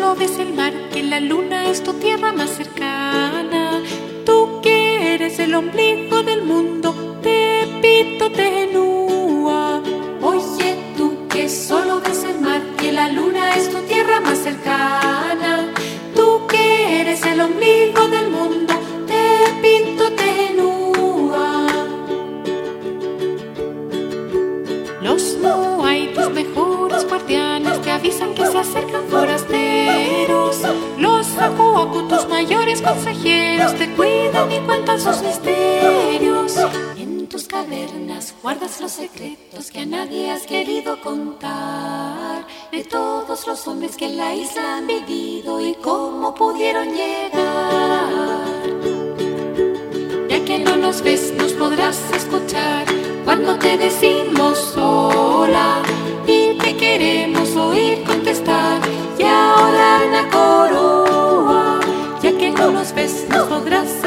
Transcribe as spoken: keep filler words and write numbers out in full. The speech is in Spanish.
solo ves el mar, que la luna es tu tierra más cercana. Tú que eres el ombligo del mundo, Tepito Tenúa. Oye, tú que solo ves el mar, que la luna es tu tierra más cercana. Tú que eres el ombligo del mundo, Tepito Tenúa. Los Moai, tus mejores guardianes, te avisan que se acercan forasteros. Los Aku Aku, tus mayores consejeros, te cuidan y cuentan sus misterios. En tus cavernas guardas los secretos que a nadie has querido contar, de todos los hombres que en la isla han vivido y cómo pudieron llegar. Ya que no nos ves, nos podrás escuchar cuando te decimos hola y te queremos oír contestar. Y ahora Ana Coroa, ya que no nos ves, nos podrás